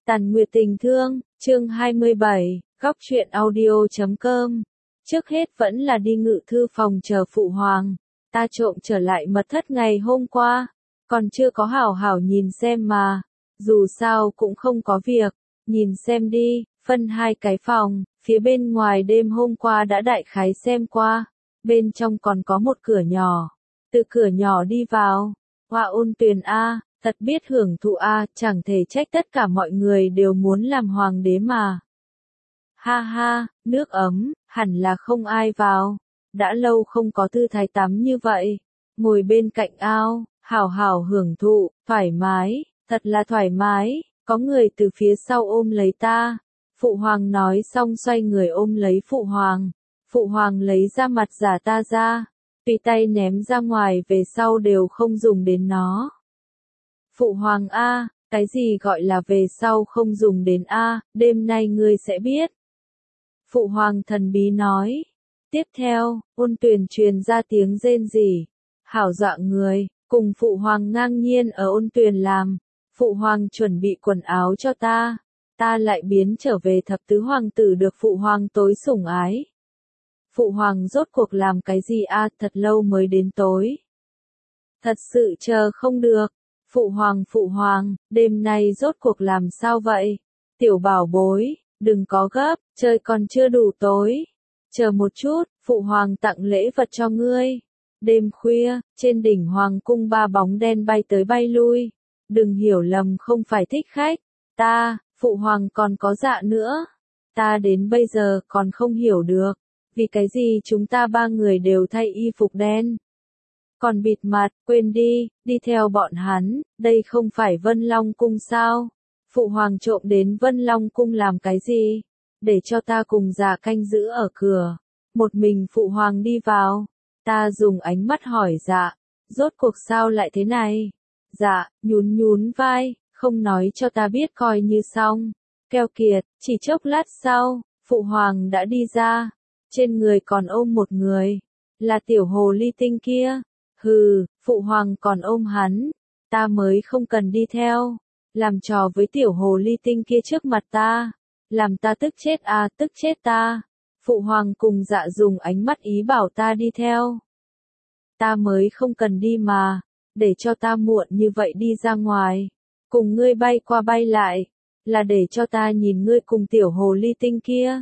Tàn Nguyệt tình thương, chương 27, góc truyện audio.com. Trước hết vẫn là đi ngự thư phòng chờ phụ hoàng. Ta trộm trở lại mật thất ngày hôm qua, còn chưa có hảo hảo nhìn xem mà. Dù sao cũng không có việc, nhìn xem đi, phân hai cái phòng, phía bên ngoài đêm hôm qua đã đại khái xem qua, bên trong còn có một cửa nhỏ. Từ cửa nhỏ đi vào, Hoa Ôn Tuyền a, thật biết hưởng thụ a, chẳng thể trách tất cả mọi người đều muốn làm hoàng đế mà. Ha ha, nước ấm, hẳn là không ai vào. Đã lâu không có tư thái tắm như vậy. Ngồi bên cạnh ao, hảo hảo hưởng thụ, thoải mái, thật là thoải mái. Có người từ phía sau ôm lấy ta. Phụ hoàng nói xong xoay người ôm lấy phụ hoàng. Phụ hoàng lấy ra mặt giả ta ra. Tùy tay ném ra ngoài về sau đều không dùng đến nó. Phụ hoàng a, cái gì gọi là về sau không dùng đến a, đêm nay ngươi sẽ biết. Phụ hoàng thần bí nói. Tiếp theo, Ôn Tuyền truyền ra tiếng rên rỉ. Hảo dọa người, cùng phụ hoàng ngang nhiên ở Ôn Tuyền làm. Phụ hoàng chuẩn bị quần áo cho ta. Ta lại biến trở về thập tứ hoàng tử được phụ hoàng tối sủng ái. Phụ hoàng rốt cuộc làm cái gì a, thật lâu mới đến tối. Thật sự chờ không được. Phụ hoàng, đêm nay rốt cuộc làm sao vậy? Tiểu bảo bối, đừng có gấp, trời còn chưa đủ tối. Chờ một chút, phụ hoàng tặng lễ vật cho ngươi. Đêm khuya, trên đỉnh hoàng cung ba bóng đen bay tới bay lui. Đừng hiểu lầm, không phải thích khách. Phụ hoàng còn có dạ nữa. Ta đến bây giờ còn không hiểu được. Vì cái gì chúng ta ba người đều thay y phục đen. Còn bịt mặt, quên đi theo bọn hắn, đây không phải Vân Long Cung sao? Phụ hoàng trộm đến Vân Long Cung làm cái gì? Để cho ta cùng già canh giữ ở cửa. Một mình phụ hoàng đi vào. Ta dùng ánh mắt hỏi dạ, rốt cuộc sao lại thế này? Dạ, nhún vai, không nói cho ta biết coi như xong. Keo kiệt, chỉ chốc lát sau, phụ hoàng đã đi ra. Trên người còn ôm một người. Là tiểu hồ ly tinh kia. Hừ, phụ hoàng còn ôm hắn, ta mới không cần đi theo, làm trò với tiểu hồ ly tinh kia trước mặt ta, làm ta tức chết à, tức chết ta. Phụ hoàng cùng dạ dùng ánh mắt ý bảo ta đi theo. Ta mới không cần đi mà, để cho ta muộn như vậy đi ra ngoài, cùng ngươi bay qua bay lại, là để cho ta nhìn ngươi cùng tiểu hồ ly tinh kia.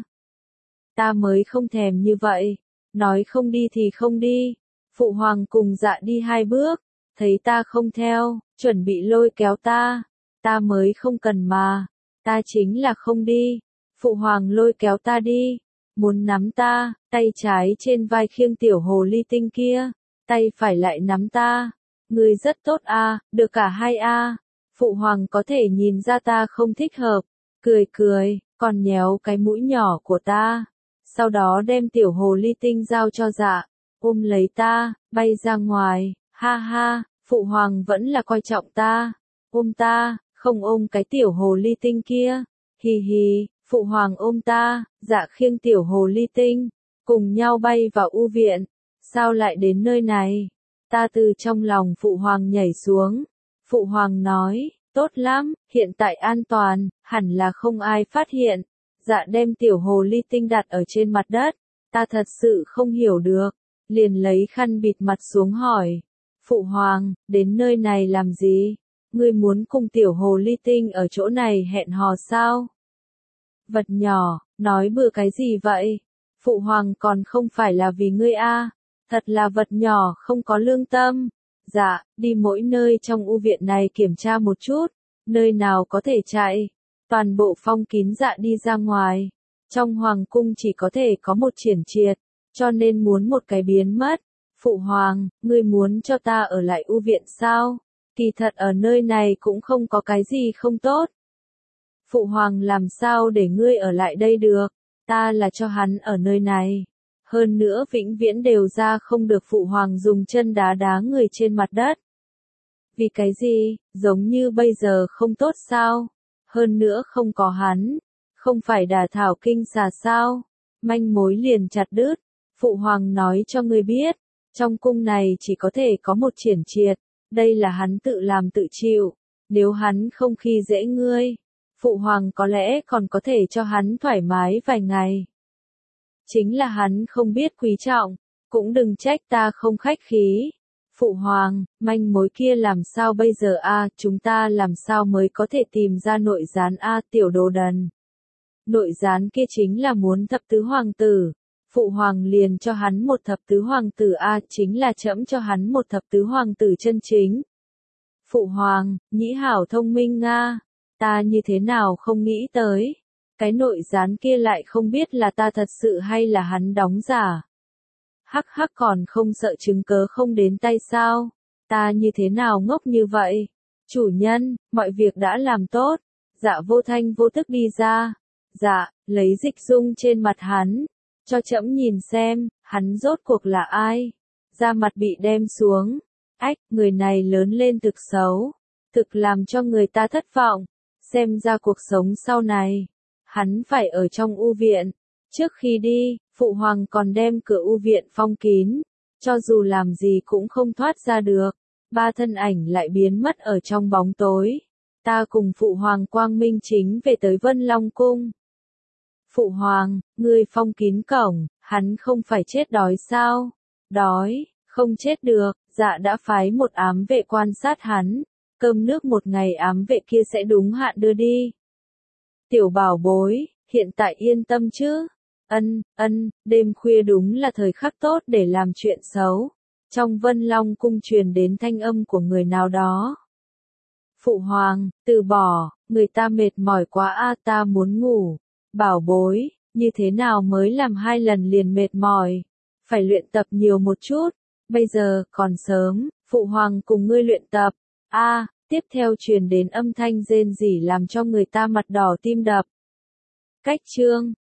Ta mới không thèm như vậy, nói không đi thì không đi. Phụ hoàng cùng dạ đi hai bước, thấy ta không theo, chuẩn bị lôi kéo ta mới không cần mà, ta chính là không đi. Phụ hoàng lôi kéo ta đi, muốn nắm ta, tay trái trên vai khiêng tiểu hồ ly tinh kia, tay phải lại nắm ta. Ngươi rất tốt a, được cả hai a. Phụ hoàng có thể nhìn ra ta không thích hợp, cười, còn nhéo cái mũi nhỏ của ta, sau đó đem tiểu hồ ly tinh giao cho dạ. Ôm lấy ta, bay ra ngoài, ha ha, phụ hoàng vẫn là coi trọng ta, ôm ta, không ôm cái tiểu hồ ly tinh kia, hì hì, phụ hoàng ôm ta, dạ khiêng tiểu hồ ly tinh, cùng nhau bay vào u viện, sao lại đến nơi này, ta từ trong lòng phụ hoàng nhảy xuống, phụ hoàng nói, tốt lắm, hiện tại an toàn, hẳn là không ai phát hiện, dạ đem tiểu hồ ly tinh đặt ở trên mặt đất, ta thật sự không hiểu được. Liền lấy khăn bịt mặt xuống hỏi. Phụ hoàng, đến nơi này làm gì? Ngươi muốn cùng tiểu hồ ly tinh ở chỗ này hẹn hò sao? Vật nhỏ, nói bừa cái gì vậy? Phụ hoàng còn không phải là vì ngươi a, thật là vật nhỏ không có lương tâm. Dạ, đi mỗi nơi trong u viện này kiểm tra một chút, nơi nào có thể chạy. Toàn bộ phong kín dạ đi ra ngoài. Trong hoàng cung chỉ có thể có một triển triệt. Cho nên muốn một cái biến mất. Phụ hoàng, ngươi muốn cho ta ở lại u viện sao? Kỳ thật ở nơi này cũng không có cái gì không tốt. Phụ hoàng làm sao để ngươi ở lại đây được? Ta là cho hắn ở nơi này. Hơn nữa vĩnh viễn đều ra không được phụ hoàng dùng chân đá đá người trên mặt đất. Vì cái gì, giống như bây giờ không tốt sao? Hơn nữa không có hắn. Không phải đả thảo kinh xà sao? Manh mối liền chặt đứt. Phụ hoàng nói cho ngươi biết, trong cung này chỉ có thể có một triển triệt, đây là hắn tự làm tự chịu, nếu hắn không khi dễ ngươi, Phụ hoàng có lẽ còn có thể cho hắn thoải mái vài ngày. Chính là hắn không biết quý trọng, cũng đừng trách ta không khách khí. Phụ hoàng, manh mối kia làm sao bây giờ a, chúng ta làm sao mới có thể tìm ra nội gián a, tiểu đồ đần. Nội gián kia chính là muốn thập tứ hoàng tử. Phụ hoàng liền cho hắn một thập tứ hoàng tử a, chính là trẫm cho hắn một thập tứ hoàng tử chân chính. Phụ hoàng, nhĩ hảo thông minh nga, ta như thế nào không nghĩ tới. Cái nội gián kia lại không biết là ta thật sự hay là hắn đóng giả. Hắc hắc, còn không sợ chứng cớ không đến tay sao? Ta như thế nào ngốc như vậy? Chủ nhân, mọi việc đã làm tốt. Dạ vô thanh vô tức đi ra. Dạ, lấy dịch dung trên mặt hắn. Cho trẫm nhìn xem, hắn rốt cuộc là ai? Da mặt bị đem xuống. Ách, người này lớn lên thực xấu. Thực làm cho người ta thất vọng. Xem ra cuộc sống sau này. Hắn phải ở trong u viện. Trước khi đi, phụ hoàng còn đem cửa u viện phong kín. Cho dù làm gì cũng không thoát ra được. Ba thân ảnh lại biến mất ở trong bóng tối. Ta cùng phụ hoàng quang minh chính về tới Vân Long Cung. Phụ hoàng, ngươi phong kín cổng, hắn không phải chết đói sao? Đói, không chết được, dạ đã phái một ám vệ quan sát hắn. Cơm nước một ngày ám vệ kia sẽ đúng hạn đưa đi. Tiểu bảo bối, hiện tại yên tâm chứ? Đêm khuya đúng là thời khắc tốt để làm chuyện xấu. Trong Vân Long Cung truyền đến thanh âm của người nào đó. Phụ hoàng, từ bỏ, người ta mệt mỏi quá a, ta muốn ngủ. Bảo bối, như thế nào mới làm 2 lần liền mệt mỏi? Phải luyện tập nhiều một chút. Bây giờ, còn sớm, phụ hoàng cùng ngươi luyện tập. Tiếp theo truyền đến âm thanh rên rỉ làm cho người ta mặt đỏ tim đập. Cách chương